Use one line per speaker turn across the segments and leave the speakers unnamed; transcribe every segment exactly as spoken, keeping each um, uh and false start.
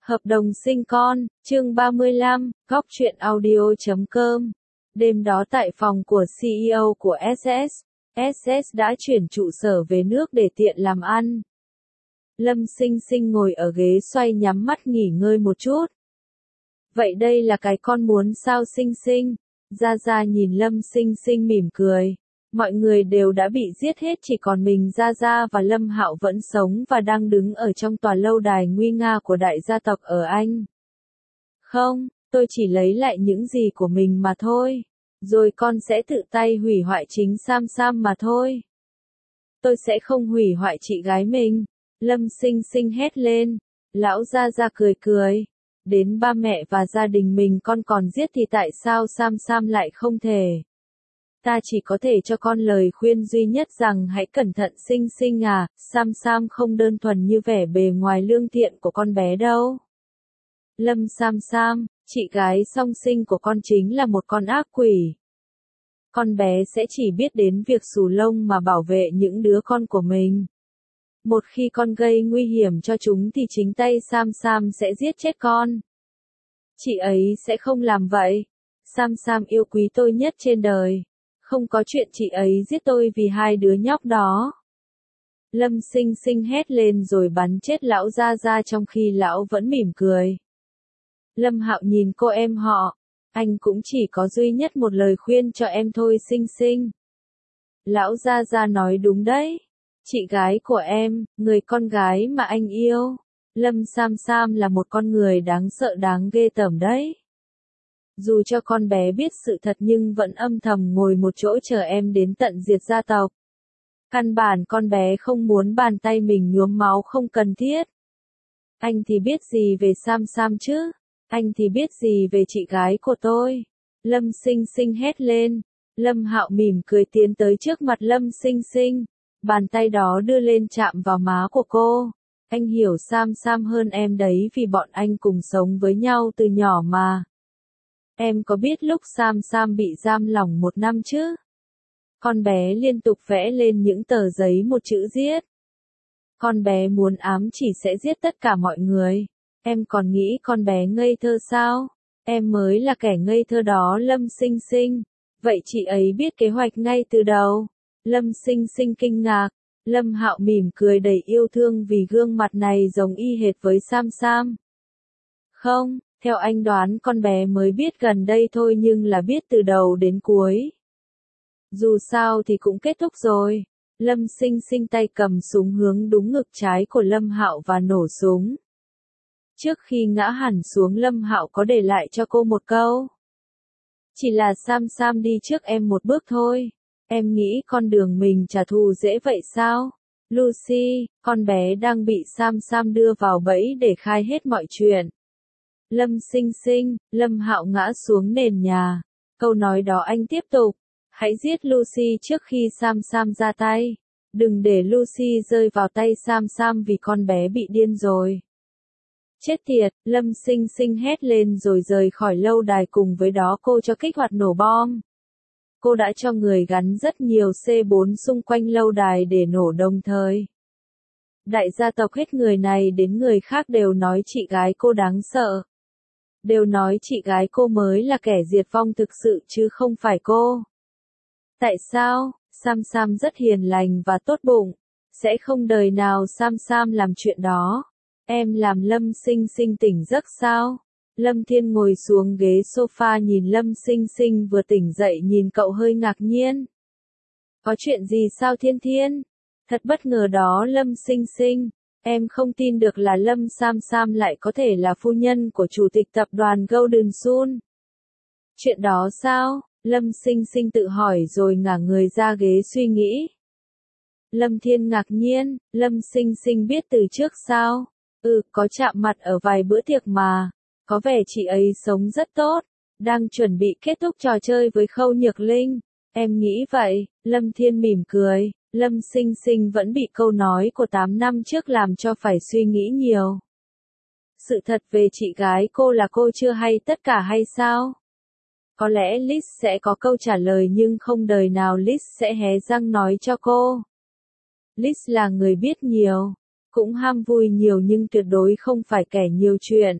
Hợp đồng sinh con, chương ba mươi lăm, góc truyện audio chấm com. Đêm đó tại phòng của xê e ô của ét ét, ét ét đã chuyển trụ sở về nước để tiện làm ăn. Lâm Sinh Sinh ngồi ở ghế xoay nhắm mắt nghỉ ngơi một chút. Vậy đây là cái con muốn sao Sinh Sinh? Gia Gia nhìn Lâm Sinh Sinh mỉm cười. Mọi người đều đã bị giết hết, chỉ còn mình Gia Gia và Lâm Hạo vẫn sống và đang đứng ở trong tòa lâu đài nguy nga của đại gia tộc ở Anh. Không, tôi chỉ lấy lại những gì của mình mà thôi. Rồi con sẽ tự tay hủy hoại chính Sam Sam mà thôi. Tôi sẽ không hủy hoại chị gái mình. Lâm Sinh Sinh hét lên. Lão Gia Gia cười cười. Đến ba mẹ và gia đình mình con còn giết thì tại sao Sam Sam lại không thể? Ta chỉ có thể cho con lời khuyên duy nhất rằng hãy cẩn thận Sinh Sinh à, Sam Sam không đơn thuần như vẻ bề ngoài lương thiện của con bé đâu. Lâm Sam Sam, chị gái song sinh của con chính là một con ác quỷ. Con bé sẽ chỉ biết đến việc xù lông mà bảo vệ những đứa con của mình. Một khi con gây nguy hiểm cho chúng thì chính tay Sam Sam sẽ giết chết con. Chị ấy sẽ không làm vậy. Sam Sam yêu quý tôi nhất trên đời. Không có chuyện chị ấy giết tôi vì hai đứa nhóc đó. Lâm Sinh Sinh hét lên rồi bắn chết lão Gia Gia trong khi lão vẫn mỉm cười. Lâm Hạo nhìn cô em họ. Anh cũng chỉ có duy nhất một lời khuyên cho em thôi Sinh Sinh. Lão Gia Gia nói đúng đấy. Chị gái của em, người con gái mà anh yêu. Lâm Sam Sam là một con người đáng sợ đáng ghê tởm đấy. Dù cho con bé biết sự thật nhưng vẫn âm thầm ngồi một chỗ chờ em đến tận diệt gia tộc. Căn bản con bé không muốn bàn tay mình nhuốm máu không cần thiết. Anh thì biết gì về Sam Sam chứ? Anh thì biết gì về chị gái của tôi? Lâm Sinh Sinh hét lên. Lâm Hạo mỉm cười tiến tới trước mặt Lâm Sinh Sinh. Bàn tay đó đưa lên chạm vào má của cô. Anh hiểu Sam Sam hơn em đấy vì bọn anh cùng sống với nhau từ nhỏ mà. Em có biết lúc Sam Sam bị giam lỏng một năm chứ? Con bé liên tục vẽ lên những tờ giấy một chữ giết. Con bé muốn ám chỉ sẽ giết tất cả mọi người. Em còn nghĩ con bé ngây thơ sao? Em mới là kẻ ngây thơ đó Lâm Sinh Sinh. Vậy chị ấy biết kế hoạch ngay từ đầu. Lâm Sinh Sinh kinh ngạc. Lâm Hạo mỉm cười đầy yêu thương vì gương mặt này giống y hệt với Sam Sam. Không. Theo anh đoán con bé mới biết gần đây thôi nhưng là biết từ đầu đến cuối. Dù sao thì cũng kết thúc rồi. Lâm Sinh Sinh tay cầm súng hướng đúng ngực trái của Lâm Hạo và nổ súng. Trước khi ngã hẳn xuống Lâm Hạo có để lại cho cô một câu. Chỉ là Sam Sam đi trước em một bước thôi. Em nghĩ con đường mình trả thù dễ vậy sao? Lucy, con bé đang bị Sam Sam đưa vào bẫy để khai hết mọi chuyện. Lâm Sinh Sinh, Lâm Hạo ngã xuống nền nhà. Câu nói đó anh tiếp tục. Hãy giết Lucy trước khi Sam Sam ra tay. Đừng để Lucy rơi vào tay Sam Sam vì con bé bị điên rồi. Chết tiệt, Lâm Sinh Sinh hét lên rồi rời khỏi lâu đài cùng với đó cô cho kích hoạt nổ bom. Cô đã cho người gắn rất nhiều xê bốn xung quanh lâu đài để nổ đồng thời. Đại gia tộc hết người này đến người khác đều nói chị gái cô đáng sợ. Đều nói chị gái cô mới là kẻ diệt vong thực sự chứ không phải cô. Tại sao? Sam Sam rất hiền lành và tốt bụng. Sẽ không đời nào Sam Sam làm chuyện đó. Em làm Lâm Sinh Sinh tỉnh giấc sao? Lâm Thiên ngồi xuống ghế sofa nhìn Lâm Sinh Sinh vừa tỉnh dậy nhìn cậu hơi ngạc nhiên. Có chuyện gì sao Thiên Thiên? Thật bất ngờ đó Lâm Sinh Sinh. Em không tin được là Lâm Sam Sam lại có thể là phu nhân của chủ tịch tập đoàn Golden Sun. Chuyện đó sao? Lâm Sinh Sinh tự hỏi rồi ngả người ra ghế suy nghĩ. Lâm Thiên ngạc nhiên, Lâm Sinh Sinh biết từ trước sao? Ừ, có chạm mặt ở vài bữa tiệc mà. Có vẻ chị ấy sống rất tốt. Đang chuẩn bị kết thúc trò chơi với Khâu Nhược Linh. Em nghĩ vậy, Lâm Thiên mỉm cười. Lâm Sinh Sinh vẫn bị câu nói của tám năm trước làm cho phải suy nghĩ nhiều. Sự thật về chị gái cô là cô chưa hay tất cả hay sao? Có lẽ Liz sẽ có câu trả lời nhưng không đời nào Liz sẽ hé răng nói cho cô. Liz là người biết nhiều. cũng ham vui nhiều nhưng tuyệt đối không phải kẻ nhiều chuyện.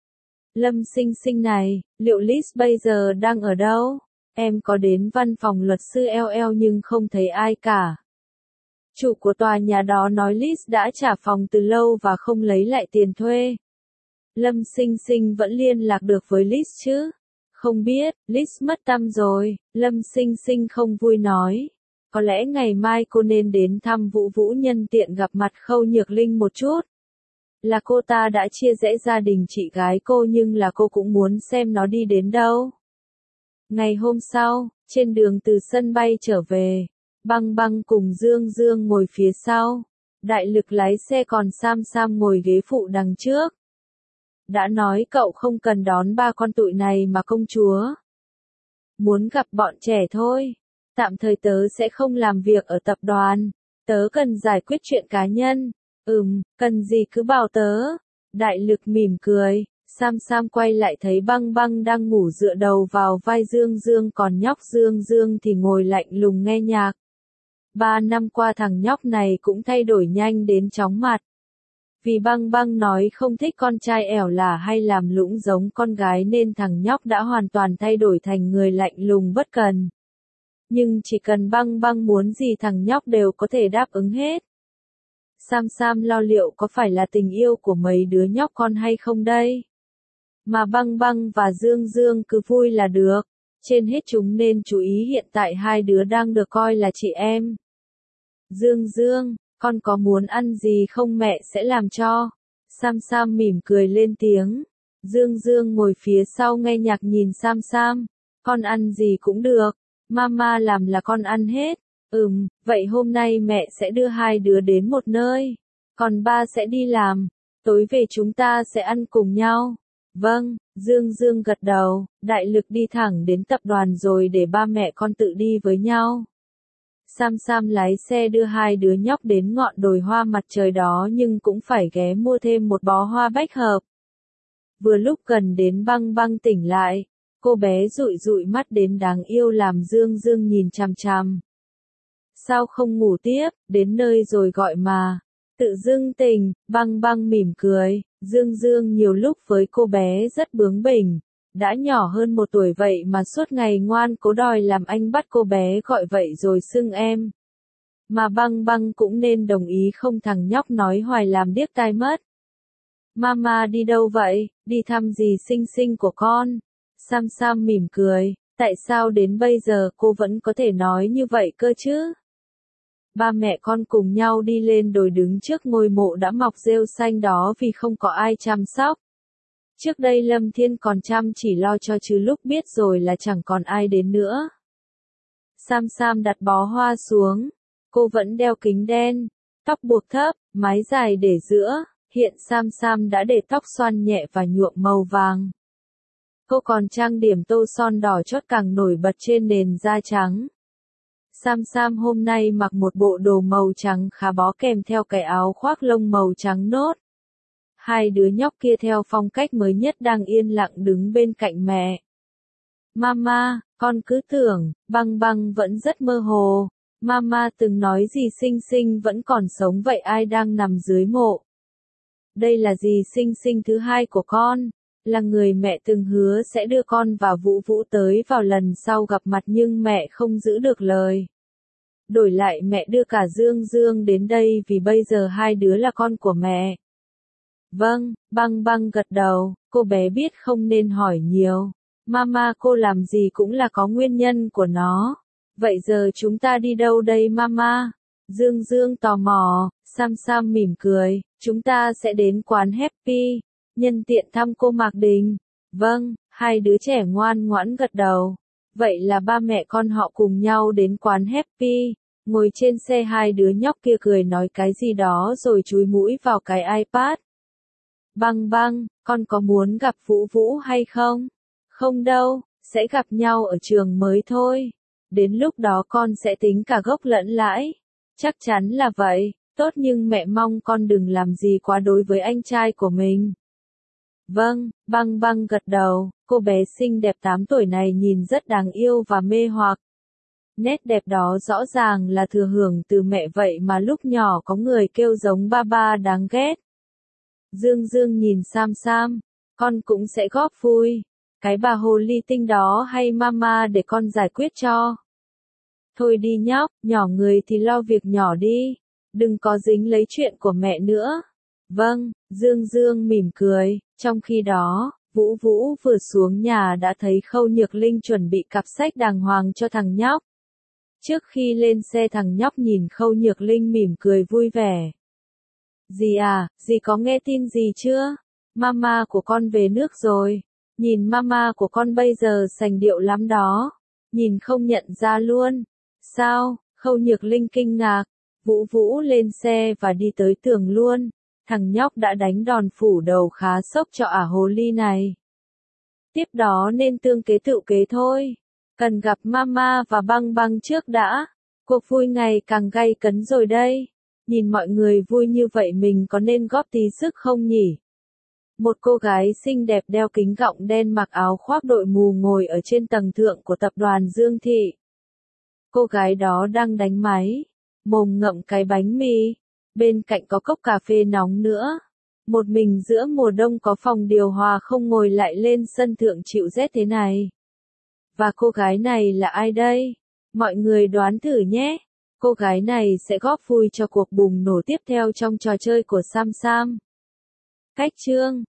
Lâm Sinh Sinh này, liệu Liz bây giờ đang ở đâu? Em có đến văn phòng luật sư eo eo nhưng không thấy ai cả. Chủ của tòa nhà đó nói Liz đã trả phòng từ lâu và không lấy lại tiền thuê. Lâm Sinh Sinh vẫn liên lạc được với Liz chứ? Không biết, Liz mất tăm rồi, Lâm Sinh Sinh không vui nói. Có lẽ ngày mai cô nên đến thăm Vũ Vũ nhân tiện gặp mặt Khâu Nhược Linh một chút. Là cô ta đã chia rẽ gia đình chị gái cô nhưng là cô cũng muốn xem nó đi đến đâu. Ngày hôm sau, trên đường từ sân bay trở về, Băng Băng cùng Dương Dương ngồi phía sau. Đại Lực lái xe còn Sam Sam ngồi ghế phụ đằng trước. Đã nói cậu không cần đón ba con tụi này mà công chúa. Muốn gặp bọn trẻ thôi. Tạm thời tớ sẽ không làm việc ở tập đoàn. Tớ cần giải quyết chuyện cá nhân. Ừm, cần gì cứ bảo tớ. Đại Lực mỉm cười. Sam Sam quay lại thấy Băng Băng đang ngủ dựa đầu vào vai Dương Dương còn nhóc Dương Dương thì ngồi lạnh lùng nghe nhạc. Ba năm qua thằng nhóc này cũng thay đổi nhanh đến chóng mặt. Vì Băng Băng nói không thích con trai ẻo lả hay làm lũng giống con gái nên thằng nhóc đã hoàn toàn thay đổi thành người lạnh lùng bất cần. Nhưng chỉ cần Băng Băng muốn gì thằng nhóc đều có thể đáp ứng hết. Sam Sam lo liệu có phải là tình yêu của mấy đứa nhóc con hay không đây? Mà Băng Băng và Dương Dương cứ vui là được. Trên hết chúng nên chú ý hiện tại hai đứa đang được coi là chị em. Dương Dương, con có muốn ăn gì không mẹ sẽ làm cho. Sam Sam mỉm cười lên tiếng. Dương Dương ngồi phía sau nghe nhạc nhìn Sam Sam. Con ăn gì cũng được. Mama làm là con ăn hết. Ừm, vậy hôm nay mẹ sẽ đưa hai đứa đến một nơi. Còn ba sẽ đi làm. Tối về chúng ta sẽ ăn cùng nhau. Vâng, Dương Dương gật đầu. Đại Lực đi thẳng đến tập đoàn rồi để ba mẹ con tự đi với nhau. Sam Sam lái xe đưa hai đứa nhóc đến ngọn đồi hoa mặt trời đó nhưng cũng phải ghé mua thêm một bó hoa bách hợp. Vừa lúc gần đến Băng Băng tỉnh lại, cô bé dụi dụi mắt đến đáng yêu làm Dương Dương nhìn chằm chằm. Sao không ngủ tiếp, đến nơi rồi gọi mà. Tự dưng tỉnh, Băng Băng mỉm cười, Dương Dương nhiều lúc với cô bé rất bướng bỉnh. Đã nhỏ hơn một tuổi vậy mà suốt ngày ngoan cố đòi làm anh bắt cô bé gọi vậy rồi xưng em. Mà Băng Băng cũng nên đồng ý không thằng nhóc nói hoài làm điếc tai mất. Mama đi đâu vậy, đi thăm dì Sinh Sinh của con. Sam Sam mỉm cười, tại sao đến bây giờ cô vẫn có thể nói như vậy cơ chứ? Ba mẹ con cùng nhau đi lên đồi đứng trước ngôi mộ đã mọc rêu xanh đó vì không có ai chăm sóc. Trước đây Lâm Thiên còn chăm chỉ lo cho chứ lúc biết rồi là chẳng còn ai đến nữa. Sam Sam đặt bó hoa xuống. Cô vẫn đeo kính đen, tóc buộc thấp, mái dài để giữa. Hiện Sam Sam đã để tóc xoăn nhẹ và nhuộm màu vàng. Cô còn trang điểm tô son đỏ chót càng nổi bật trên nền da trắng. Sam Sam hôm nay mặc một bộ đồ màu trắng khá bó kèm theo cái áo khoác lông màu trắng nốt. Hai đứa nhóc kia theo phong cách mới nhất đang yên lặng đứng bên cạnh mẹ. Mama, con cứ tưởng, Băng Băng vẫn rất mơ hồ. Mama từng nói dì Sinh Sinh vẫn còn sống vậy ai đang nằm dưới mộ. Đây là dì Sinh Sinh thứ hai của con. Là người mẹ từng hứa sẽ đưa con và Vũ Vũ tới vào lần sau gặp mặt nhưng mẹ không giữ được lời. Đổi lại mẹ đưa cả Dương Dương đến đây vì bây giờ hai đứa là con của mẹ. Vâng, Băng Băng gật đầu, cô bé biết không nên hỏi nhiều. Mama cô làm gì cũng là có nguyên nhân của nó. Vậy giờ chúng ta đi đâu đây Mama? Dương Dương tò mò, Sam Sam mỉm cười, chúng ta sẽ đến quán Happy, nhân tiện thăm cô Mạc Đình. Vâng, hai đứa trẻ ngoan ngoãn gật đầu. Vậy là ba mẹ con họ cùng nhau đến quán Happy. Ngồi trên xe hai đứa nhóc kia cười nói cái gì đó rồi chúi mũi vào cái iPad. Băng Băng, con có muốn gặp Vũ Vũ hay không? Không đâu, sẽ gặp nhau ở trường mới thôi. Đến lúc đó con sẽ tính cả gốc lẫn lãi. Chắc chắn là vậy, tốt nhưng mẹ mong con đừng làm gì quá đối với anh trai của mình. Vâng, Băng Băng gật đầu, cô bé xinh đẹp tám tuổi này nhìn rất đáng yêu và mê hoặc. Nét đẹp đó rõ ràng là thừa hưởng từ mẹ vậy mà lúc nhỏ có người kêu giống ba ba đáng ghét. Dương Dương nhìn Sam Sam, con cũng sẽ góp vui. Cái bà hồ ly tinh đó hay mama để con giải quyết cho. Thôi đi nhóc, nhỏ người thì lo việc nhỏ đi. Đừng có dính lấy chuyện của mẹ nữa. Vâng, Dương Dương mỉm cười. Trong khi đó, Vũ Vũ vừa xuống nhà đã thấy Khâu Nhược Linh chuẩn bị cặp sách đàng hoàng cho thằng nhóc. Trước khi lên xe thằng nhóc nhìn Khâu Nhược Linh mỉm cười vui vẻ. Dì à, dì có nghe tin gì chưa? Mama của con về nước rồi. Nhìn mama của con bây giờ sành điệu lắm đó. Nhìn không nhận ra luôn. Sao? Khâu Nhược Linh kinh ngạc. Vũ Vũ lên xe và đi tới tường luôn. Thằng nhóc đã đánh đòn phủ đầu khá sốc cho ả hồ ly này. Tiếp đó nên tương kế tự kế thôi. Cần gặp mama và băng băng trước đã. Cuộc vui ngày càng gay cấn rồi đây. Nhìn mọi người vui như vậy mình có nên góp tí sức không nhỉ? Một cô gái xinh đẹp đeo kính gọng đen mặc áo khoác đội mù ngồi ở trên tầng thượng của tập đoàn Dương Thị. Cô gái đó đang đánh máy, mồm ngậm cái bánh mì. Bên cạnh có cốc cà phê nóng nữa. Một mình giữa mùa đông có phòng điều hòa không ngồi lại lên sân thượng chịu rét thế này. Và cô gái này là ai đây? Mọi người đoán thử nhé. Cô gái này sẽ góp vui cho cuộc bùng nổ tiếp theo trong trò chơi của Sam Sam. Cách chương